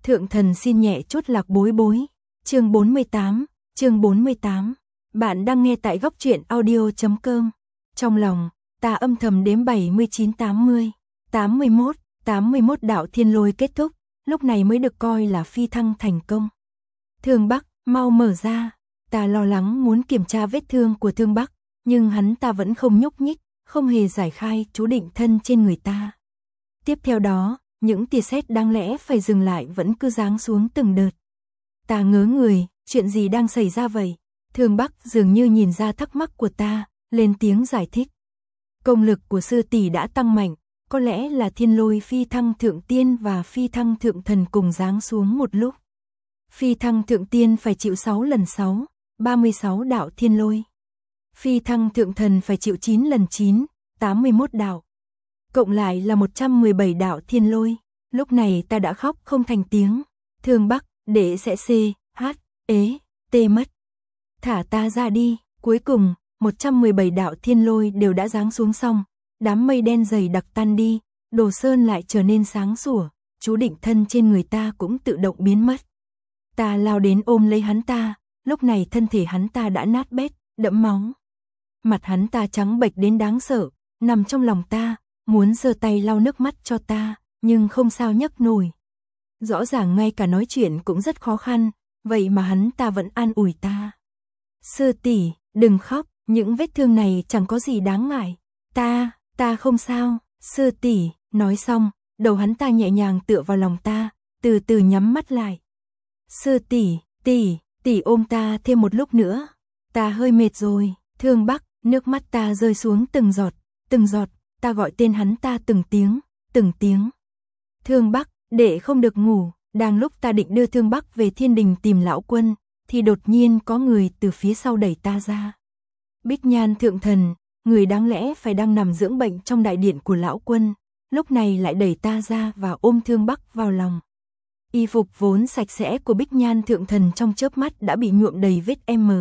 Thượng thần xin nhẹ chút lạc bối bối. Chương 48. Bạn đang nghe tại góc truyện audio.com. Trong lòng, ta âm thầm đếm 79 80, 81 đạo thiên lôi kết thúc, lúc này mới được coi là phi thăng thành công. Thương Bắc, mau mở ra. Ta lo lắng muốn kiểm tra vết thương của Thương Bắc, nhưng hắn ta vẫn không nhúc nhích, không hề giải khai chú định thân trên người ta. Tiếp theo đó, những tia sét đáng lẽ phải dừng lại vẫn cứ giáng xuống từng đợt. Ta ngớ người, chuyện gì đang xảy ra vậy? Thương Bắc dường như nhìn ra thắc mắc của ta, lên tiếng giải thích. Công lực của sư tỷ đã tăng mạnh, có lẽ là thiên lôi phi thăng thượng tiên và phi thăng thượng thần cùng giáng xuống một lúc. Phi thăng thượng tiên phải chịu 6 lần 6, 36 đạo thiên lôi. Phi thăng thượng thần phải chịu 9 lần 9, 81 đạo. Cộng lại là 117 đạo thiên lôi. Lúc này ta đã khóc không thành tiếng. Thương Bắc, để sẽ tê mất. Thả ta ra đi. Cuối cùng, 117 đạo thiên lôi đều đã giáng xuống xong. Đám mây đen dày đặc tan đi, Đồ Sơn lại trở nên sáng sủa, chú định thân trên người ta cũng tự động biến mất. Ta lao đến ôm lấy hắn ta, lúc này thân thể hắn ta đã nát bét, đẫm máu. Mặt hắn ta trắng bệch đến đáng sợ, nằm trong lòng ta, muốn giơ tay lau nước mắt cho ta, nhưng không sao nhấc nổi. Rõ ràng ngay cả nói chuyện cũng rất khó khăn, vậy mà hắn ta vẫn an ủi ta. Sư tỷ, đừng khóc, những vết thương này chẳng có gì đáng ngại. Ta không sao, sư tỷ, nói xong, đầu hắn ta nhẹ nhàng tựa vào lòng ta, từ từ nhắm mắt lại. Sư tỷ ôm ta thêm một lúc nữa. Ta hơi mệt rồi. Thương Bắc, nước mắt ta rơi xuống từng giọt, ta gọi tên hắn ta từng tiếng. Thương Bắc, đệ không được ngủ. Đang lúc ta định đưa Thương Bắc về thiên đình tìm lão quân, thì đột nhiên có người từ phía sau đẩy ta ra. Bích Nhan thượng thần, người đáng lẽ phải đang nằm dưỡng bệnh trong đại điện của lão quân, lúc này lại đẩy ta ra và ôm Thương Bắc vào lòng. Y phục vốn sạch sẽ của Bích Nhan thượng thần trong chớp mắt đã bị nhuộm đầy vết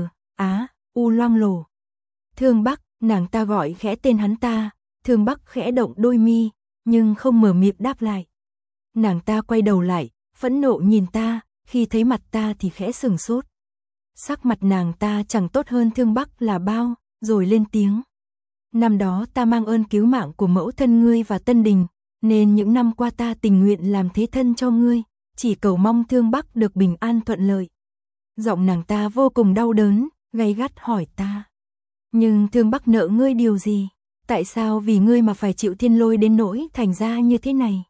U loang lổ. Thương Bắc, nàng ta gọi khẽ tên hắn ta, Thương Bắc khẽ động đôi mi, nhưng không mở miệng đáp lại. Nàng ta quay đầu lại, phẫn nộ nhìn ta, khi thấy mặt ta thì khẽ sừng sốt. Sắc mặt nàng ta chẳng tốt hơn Thương Bắc là bao, rồi lên tiếng. Năm đó ta mang ơn cứu mạng của mẫu thân ngươi và Tân Đình, nên những năm qua ta tình nguyện làm thế thân cho ngươi, chỉ cầu mong Thương Bắc được bình an thuận lợi. Giọng nàng ta vô cùng đau đớn, gay gắt hỏi ta. Nhưng Thương Bắc nợ ngươi điều gì? Tại sao vì ngươi mà phải chịu thiên lôi đến nỗi thành ra như thế này?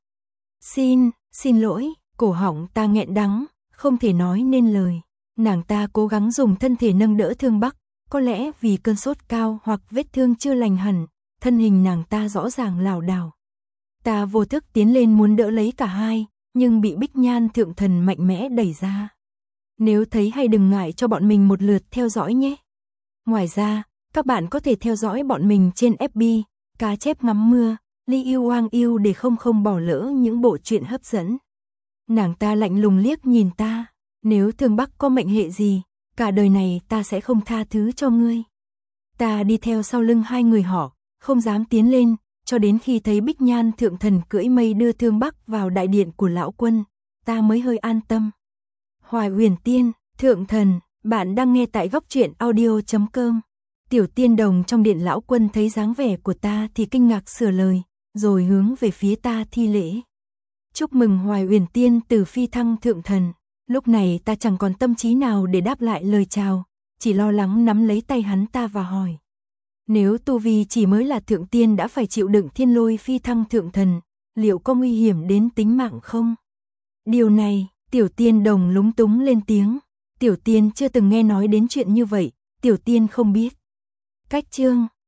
Xin lỗi, cổ họng ta nghẹn đắng, không thể nói nên lời. Nàng ta cố gắng dùng thân thể nâng đỡ Thương Bắc, có lẽ vì cơn sốt cao hoặc vết thương chưa lành hẳn, thân hình nàng ta rõ ràng lảo đảo. Ta vô thức tiến lên muốn đỡ lấy cả hai, nhưng bị Bích Nhan thượng thần mạnh mẽ đẩy ra. Nếu thấy hay đừng ngại cho bọn mình một lượt theo dõi nhé. Ngoài ra, các bạn có thể theo dõi bọn mình trên FB, Cá Chép Ngắm Mưa, Li Yêu Oang Yêu để không bỏ lỡ những bộ truyện hấp dẫn. Nàng ta lạnh lùng liếc nhìn ta, nếu Thương Bắc có mệnh hệ gì, cả đời này ta sẽ không tha thứ cho ngươi. Ta đi theo sau lưng hai người họ, không dám tiến lên, cho đến khi thấy Bích Nhan thượng thần cưỡi mây đưa Thương Bắc vào đại điện của lão quân, ta mới hơi an tâm. Hoài Huyền Tiên, thượng thần, bạn đang nghe tại góc truyện audio.com. Tiểu tiên đồng trong điện lão quân thấy dáng vẻ của ta thì kinh ngạc sửa lời, rồi hướng về phía ta thi lễ. Chúc mừng Hoài Huyền Tiên từ phi thăng thượng thần. Lúc này ta chẳng còn tâm trí nào để đáp lại lời chào, chỉ lo lắng nắm lấy tay hắn ta và hỏi. Nếu tu vi chỉ mới là thượng tiên đã phải chịu đựng thiên lôi phi thăng thượng thần, liệu có nguy hiểm đến tính mạng không? Điều này, tiểu tiên đồng lúng túng lên tiếng. Tiểu tiên chưa từng nghe nói đến chuyện như vậy, tiểu tiên không biết. Cách chương